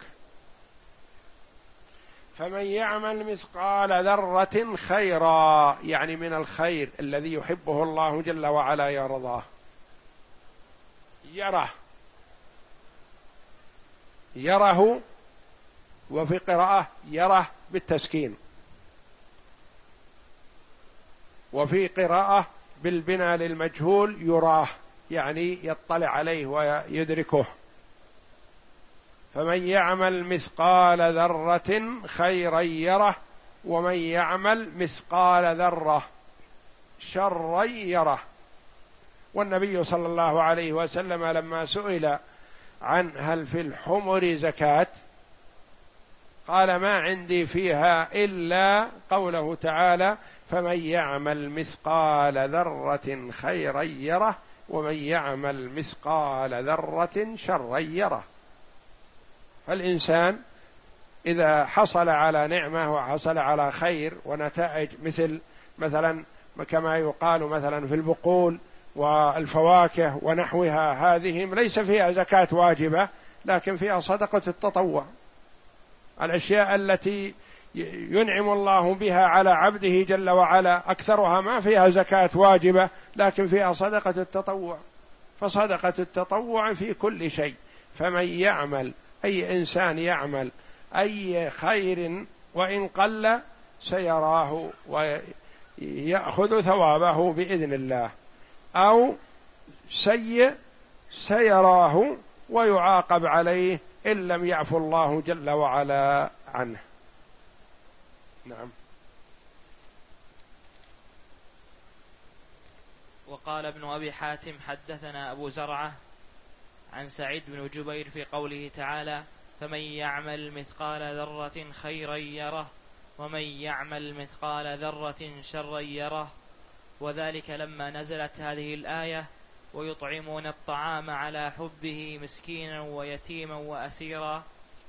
فمن يعمل مثقال ذرة خيرا، يعني من الخير الذي يحبه الله جل وعلا يرضاه، يره يره وفي قراءة يره بالتسكين، وفي قراءة بالبناء للمجهول يراه، يعني يطلع عليه ويدركه. فمن يعمل مثقال ذرة خيرا يره، ومن يعمل مثقال ذرة شرا يره. والنبي صلى الله عليه وسلم لما سئل عن هل في الحمر زكاة قال ما عندي فيها إلا قوله تعالى فمن يعمل مثقال ذرة خيرا يره، ومن يعمل مثقال ذرة شرا يره. فالإنسان إذا حصل على نعمة وحصل على خير ونتائج، مثل مثلا كما يقال مثلا في البقول والفواكه ونحوها، هذه ليس فيها زكاة واجبة لكن فيها صدقة التطوع. الأشياء التي ينعم الله بها على عبده جل وعلا أكثرها ما فيها زكاة واجبة لكن فيها صدقة التطوع. فصدقة التطوع في كل شيء. فمن يعمل، أي إنسان يعمل أي خير وإن قل سيراه ويأخذ ثوابه بإذن الله، أو سيء سيراه ويعاقب عليه إن لم يعفو الله جل وعلا عنه. نعم. وقال ابن أبي حاتم حدثنا أبو زرعة عن سعيد بن جبير في قوله تعالى فمن يعمل مثقال ذرة خيرا يره، ومن يعمل مثقال ذرة شرا يره. وذلك لما نزلت هذه الآية ويطعمون الطعام على حبه مسكينا ويتيما وأسيرا،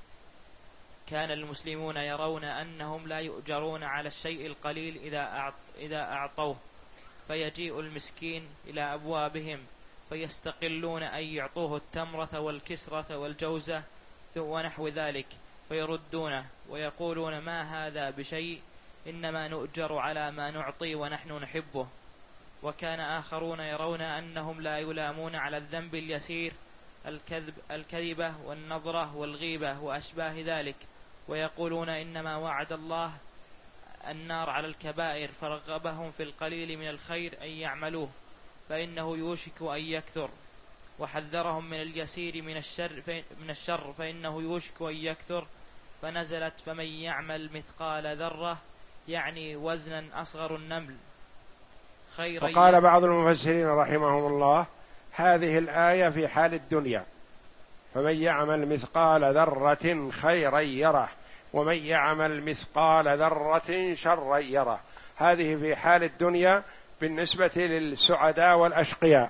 كان المسلمون يرون أنهم لا يؤجرون على الشيء القليل إذا أعطوه، فيجيء المسكين إلى أبوابهم فيستقلون أن يعطوه التمرة والكسرة والجوزة ونحو ذلك، فيردونه ويقولون ما هذا بشيء، إنما نؤجر على ما نعطي ونحن نحبه. وكان آخرون يرون أنهم لا يلامون على الذنب اليسير، الكذب الكذبة والنظرة والغيبة وأشباه ذلك، ويقولون إنما وعد الله النار على الكبائر فرغبهم في القليل من الخير أن يعملوه فإنه يوشك أن يكثر، وحذرهم من اليسير من الشر, من الشر فإنه يوشك أن يكثر. فنزلت فمن يعمل مثقال ذرة، يعني وزنا أصغر النمل خيرا. وقال بعض المفسرين رحمهم الله هذه الآية في حال الدنيا، فمن يعمل مثقال ذرة خيرا يره، ومن يعمل مثقال ذرة شرا يره. هذه في حال الدنيا بالنسبة للسعداء والأشقياء.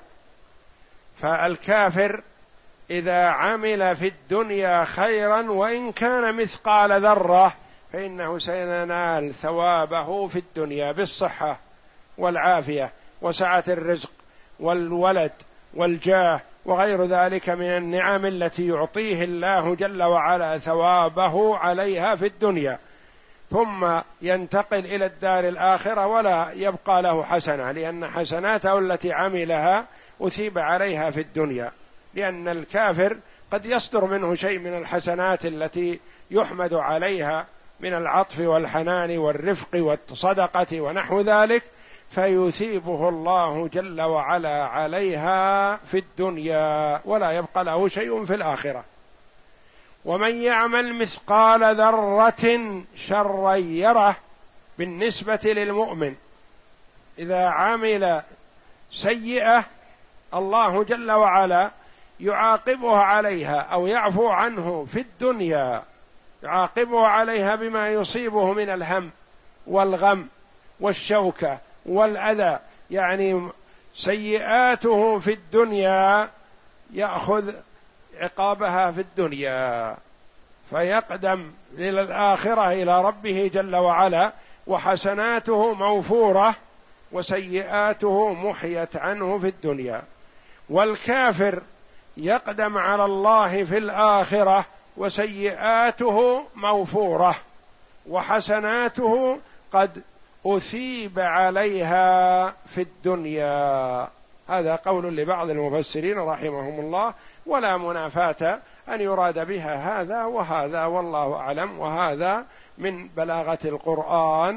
فالكافر إذا عمل في الدنيا خيرا وإن كان مثقال ذرة فإنه سينال ثوابه في الدنيا بالصحة والعافية وسعة الرزق والولد والجاه وغير ذلك من النعم التي يعطيه الله جل وعلا ثوابه عليها في الدنيا، ثم ينتقل إلى الدار الآخرة ولا يبقى له حسنة، لأن حسناته التي عملها أثيب عليها في الدنيا. لأن الكافر قد يصدر منه شيء من الحسنات التي يحمد عليها من العطف والحنان والرفق والصدقة ونحو ذلك، فيثيبه الله جل وعلا عليها في الدنيا ولا يبقى له شيء في الآخرة. ومن يعمل مثقال ذرة شرا يره، بالنسبة للمؤمن إذا عمل سيئة الله جل وعلا يعاقبه عليها أو يعفو عنه في الدنيا، يعاقبه عليها بما يصيبه من الهم والغم والشوكة والأذى، يعني سيئاته في الدنيا يأخذ عقابها في الدنيا، فيقدم إلى الآخرة إلى ربه جل وعلا وحسناته موفورة وسيئاته محيت عنه في الدنيا. والكافر يقدم على الله في الآخرة وسيئاته موفورة وحسناته قد أثيب عليها في الدنيا. هذا قول لبعض المفسرين رحمهم الله، ولا منافاة أن يراد بها هذا وهذا، والله أعلم. وهذا من بلاغة القرآن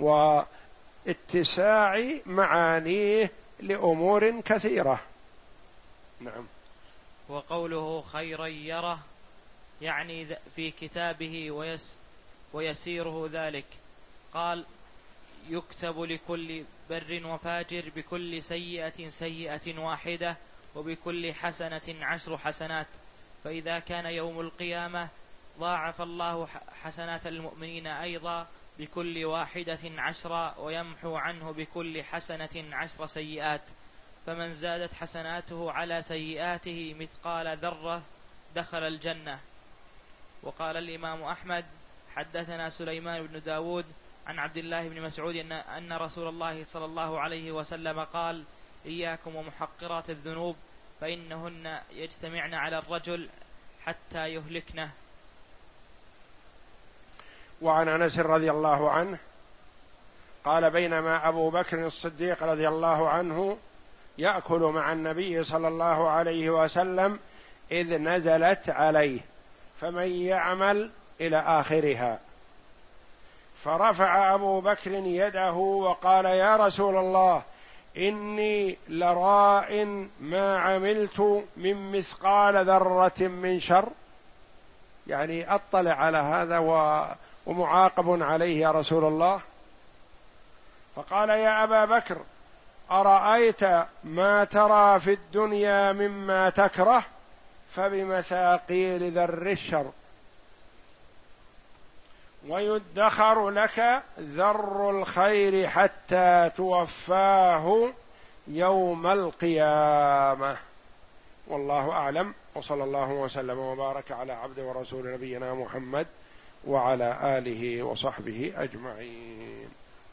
واتساع معانيه لأمور كثيرة. نعم. وقوله خيرا يره يعني في كتابه ويس ويسيره ذلك. قال يكتب لكل بر وفاجر بكل سيئة سيئة واحدة وبكل حسنة عشر حسنات، فإذا كان يوم القيامة ضاعف الله حسنات المؤمنين أيضا بكل واحدة عشرا ويمحو عنه بكل حسنة عشر سيئات، فمن زادت حسناته على سيئاته مثقال ذرة دخل الجنة. وقال الإمام أحمد حدثنا سليمان بن داود عن عبد الله بن مسعود أن رسول الله صلى الله عليه وسلم قال إياكم ومحقرات الذنوب فإنهن يجتمعن على الرجل حتى يهلكنه. وعن أنس رضي الله عنه قال بينما أبو بكر الصديق رضي الله عنه يأكل مع النبي صلى الله عليه وسلم إذ نزلت عليه فمن يعمل إلى آخرها، فرفع أبو بكر يده وقال يا رسول الله إني لراء ما عملت من مثقال ذرة من شر، يعني أطلع على هذا ومعاقب عليه يا رسول الله. فقال يا أبا بكر أرأيت ما ترى في الدنيا مما تكره فبمثاقيل ذر الشر ويدخر لك ذر الخير حتى توفاه يوم القيامة. والله أعلم، وصلى الله وسلم وبارك على عبد ورسول نبينا محمد وعلى آله وصحبه أجمعين.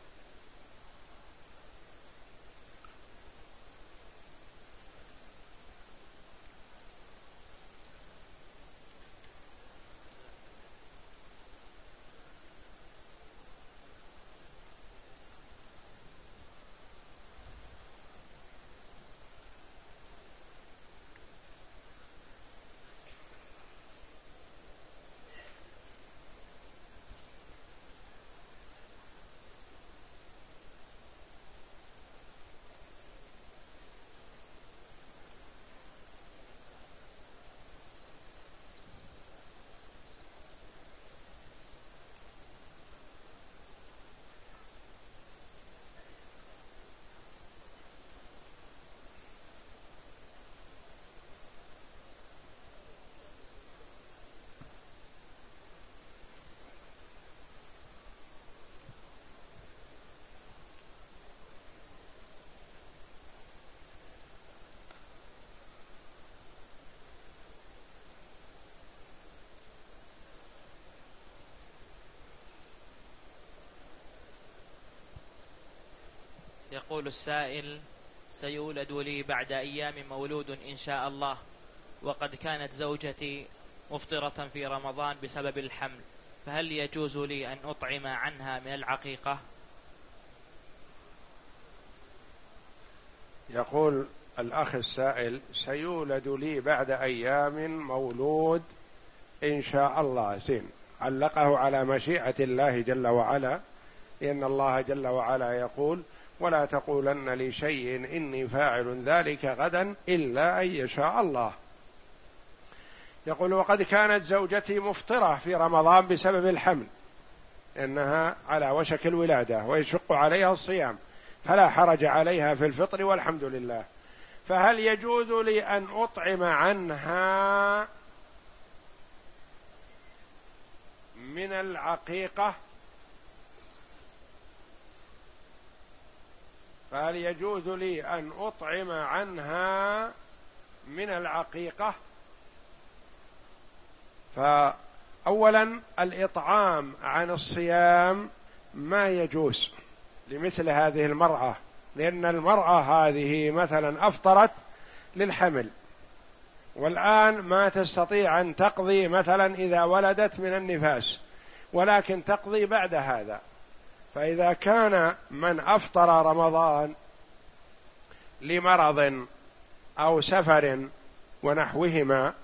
يقول السائل سيولد لي بعد أيام مولود إن شاء الله، وقد كانت زوجتي مفطرة في رمضان بسبب الحمل، فهل يجوز لي أن أطعم عنها من العقيقة؟ يقول الأخ السائل سيولد لي بعد أيام مولود إن شاء الله، زين، علقه على مشيئة الله جل وعلا، لأن الله جل وعلا يقول ولا تقولن لشيء إني فاعل ذلك غدا إلا أن يشاء الله. يقول وقد كانت زوجتي مفطرة في رمضان بسبب الحمل، إنها على وشك الولادة ويشق عليها الصيام، فلا حرج عليها في الفطر والحمد لله، فهل يجوز لي أن أطعم عنها من العقيقة؟ فهل يجوز لي أن أطعم عنها من العقيقة؟ فأولا الإطعام عن الصيام ما يجوز لمثل هذه المرأة، لأن المرأة هذه مثلا أفطرت للحمل والآن ما تستطيع أن تقضي مثلا إذا ولدت من النفاس، ولكن تقضي بعد هذا. فإذا كان من أفطر رمضان لمرض أو سفر ونحوهما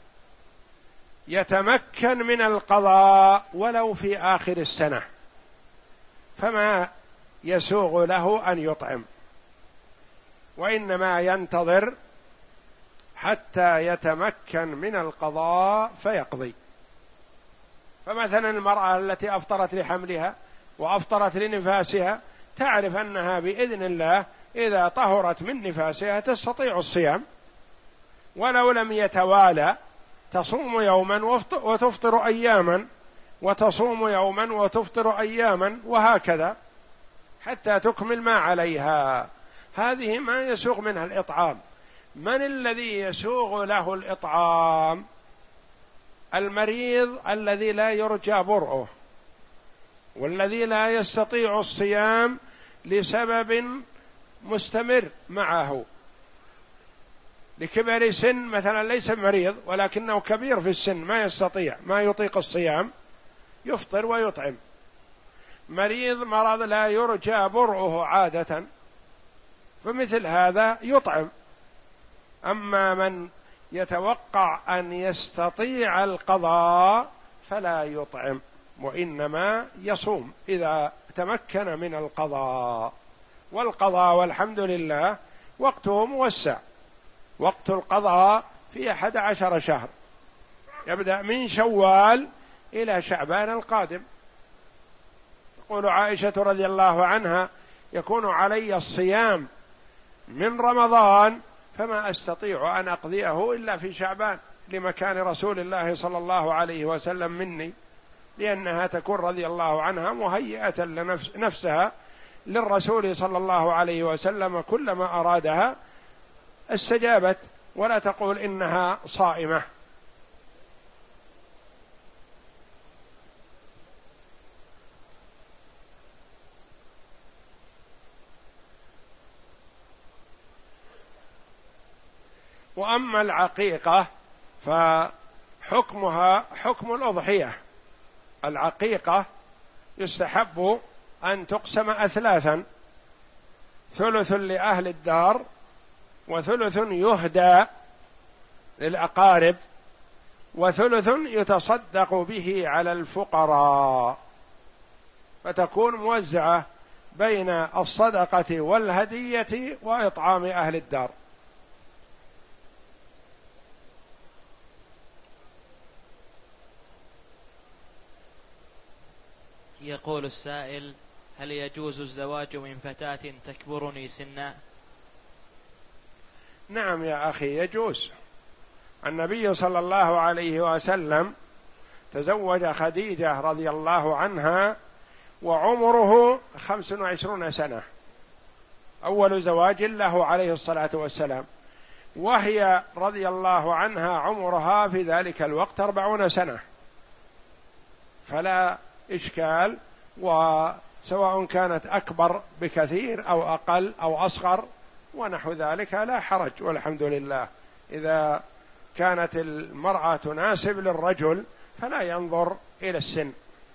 يتمكن من القضاء ولو في آخر السنة، فما يسوغ له أن يطعم، وإنما ينتظر حتى يتمكن من القضاء فيقضي. فمثلا المرأة التي أفطرت لحملها وأفطرت لنفاسها تعرف أنها بإذن الله إذا طهرت من نفاسها تستطيع الصيام، ولو لم يتوالى تصوم يوما وتفطر أياما، وتصوم يوما وتفطر أياما، وهكذا حتى تكمل ما عليها. هذه ما يسوغ منها الإطعام. من الذي يسوغ له الإطعام؟ المريض الذي لا يرجى برؤه، والذي لا يستطيع الصيام لسبب مستمر معه، لكبر سن مثلا، ليس مريض ولكنه كبير في السن ما يستطيع ما يطيق الصيام، يفطر ويطعم. مريض مرض لا يرجى برؤه عادة، فمثل هذا يطعم. أما من يتوقع أن يستطيع القضاء فلا يطعم، وإنما يصوم إذا تمكن من القضاء. والقضاء والحمد لله وقته موسع، وقت القضاء في أحد عشر شهر، يبدأ من شوال إلى شعبان القادم. تقول عائشة رضي الله عنها: يكون علي الصيام من رمضان فما أستطيع أن أقضيه إلا في شعبان، لمكان رسول الله صلى الله عليه وسلم مني، لأنها تكون رضي الله عنها مهيئة لنفسها للرسول صلى الله عليه وسلم، كلما أرادها استجابت، ولا تقول إنها صائمة. وأما العقيقة فحكمها حكم الأضحية. العقيقة يستحب أن تقسم أثلاثا: ثلث لأهل الدار، وثلث يهدى للأقارب، وثلث يتصدق به على الفقراء، فتكون موزعة بين الصدقة والهدية وإطعام أهل الدار. يقول السائل: هل يجوز الزواج من فتاة تكبرني سنا؟ نعم يا أخي، يجوز. النبي صلى الله عليه وسلم تزوج خديجة رضي الله عنها وعمره خمس وعشرون سنة، أول زواج له عليه الصلاة والسلام، وهي رضي الله عنها عمرها في ذلك الوقت أربعون سنة، فلا إشكال، وسواء كانت أكبر بكثير أو أقل أو أصغر ونحو ذلك لا حرج، والحمد لله. إذا كانت المرأة تناسب للرجل فلا ينظر إلى السن.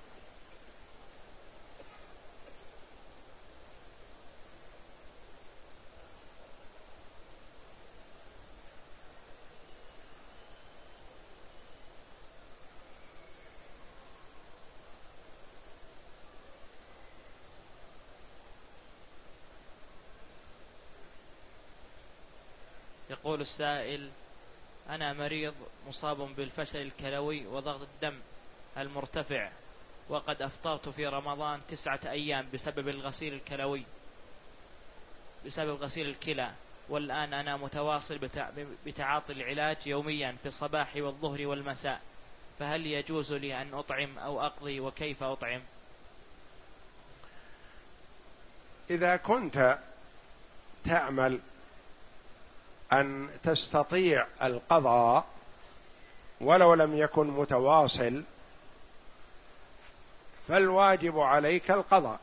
يقول السائل: أنا مريض مصاب بالفشل الكلوي وضغط الدم المرتفع، وقد أفطرت في رمضان تسعة أيام بسبب الغسيل الكلوي بسبب غسيل الكلى، والآن أنا متواصل بتعاطي العلاج يوميا في الصباح والظهر والمساء، فهل يجوز لي أن أطعم أو أقضي، وكيف أطعم؟ إذا كنت تعمل أن تستطيع القضاء ولو لم يكن متواصل فالواجب عليك القضاء.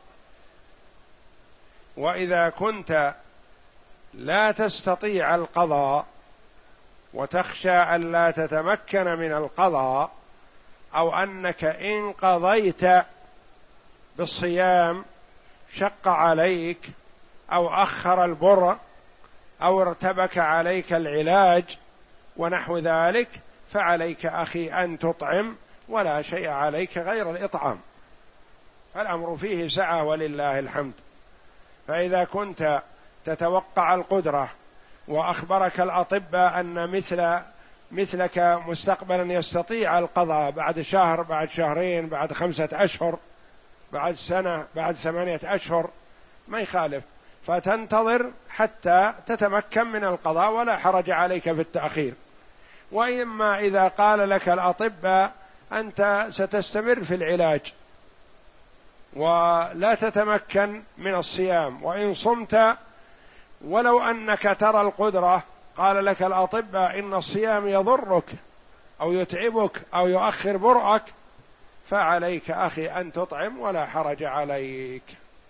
وإذا كنت لا تستطيع القضاء وتخشى أن لا تتمكن من القضاء، أو أنك إن قضيت بالصيام شق عليك أو أخر البر أو ارتبك عليك العلاج ونحو ذلك، فعليك أخي أن تطعم، ولا شيء عليك غير الإطعام، فالأمر فيه سعة ولله الحمد. فإذا كنت تتوقع القدرة وأخبرك الأطباء أن مثل مثلك مستقبلا يستطيع القضاء بعد شهر، بعد شهرين، بعد خمسة أشهر، بعد سنة، بعد ثمانية أشهر، ما يخالف، فتنتظر حتى تتمكن من القضاء ولا حرج عليك في التأخير. وإما إذا قال لك الأطباء أنت ستستمر في العلاج ولا تتمكن من الصيام، وإن صمت ولو أنك ترى القدرة، قال لك الأطباء إن الصيام يضرك أو يتعبك أو يؤخر برأك، فعليك أخي أن تطعم ولا حرج عليك.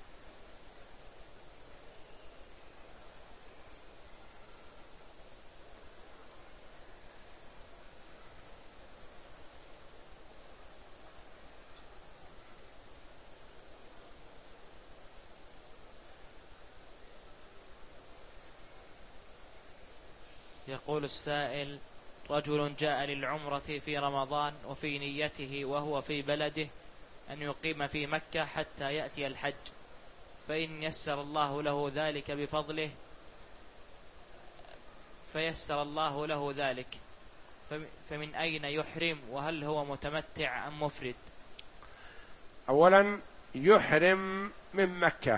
يقول السائل: رجل جاء للعمرة في رمضان وفي نيته وهو في بلده أن يقيم في مكة حتى يأتي الحج، فإن يسر الله له ذلك بفضله فيسر الله له ذلك، فمن أين يحرم؟ وهل هو متمتع أم مفرد؟ أولا يحرم من مكة،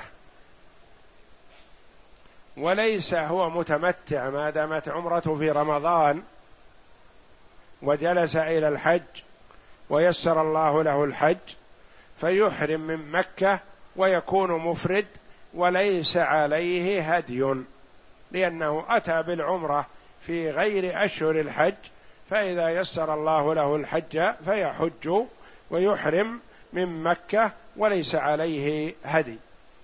وليس هو متمتع ما دامت عمرته في رمضان وجلس إلى الحج ويسر الله له الحج، فيحرم من مكة ويكون مفرد وليس عليه هدي، لأنه أتى بالعمرة في غير أشهر الحج، فإذا يسر الله له الحج فيحج ويحرم من مكة وليس عليه هدي.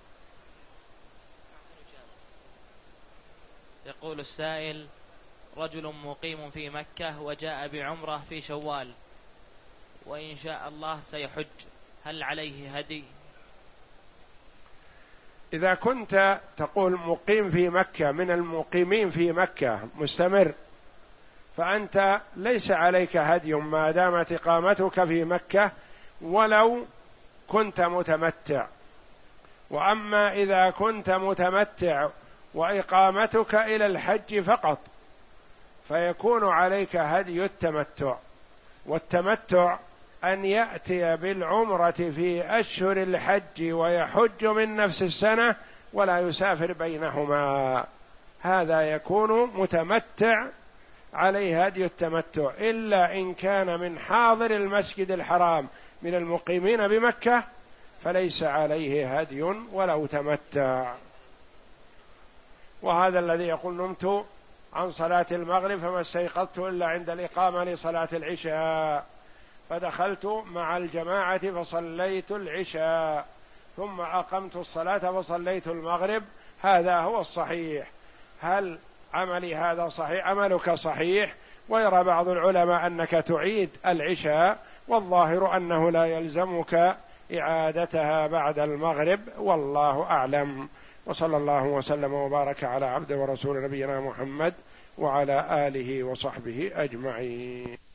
يقول السائل: رجل مقيم في مكة وجاء بعمرة في شوال وإن شاء الله سيحج، هل عليه هدي؟ إذا كنت تقول مقيم في مكة، من المقيمين في مكة مستمر، فأنت ليس عليك هدي ما دامت إقامتك في مكة ولو كنت متمتع. وأما إذا كنت متمتع وإقامتك إلى الحج فقط فيكون عليك هدي التمتع، والتمتع أن يأتي بالعمرة في أشهر الحج ويحج من نفس السنة ولا يسافر بينهما، هذا يكون متمتع عليه هدي التمتع، إلا إن كان من حاضر المسجد الحرام من المقيمين بمكة فليس عليه هدي ولو تمتع. وهذا الذي يقول: نمت عن صلاة المغرب فما استيقظت إلا عند الإقامة لصلاة العشاء، فدخلت مع الجماعة فصليت العشاء ثم أقمت الصلاة فصليت المغرب، هذا هو الصحيح. هل عملي هذا صحيح؟ عملك صحيح، ويرى بعض العلماء أنك تعيد العشاء، والظاهر أنه لا يلزمك إعادتها بعد المغرب، والله أعلم. وصلى الله وسلم وبارك على عبد ورسول نبينا محمد وعلى آله وصحبه أجمعين.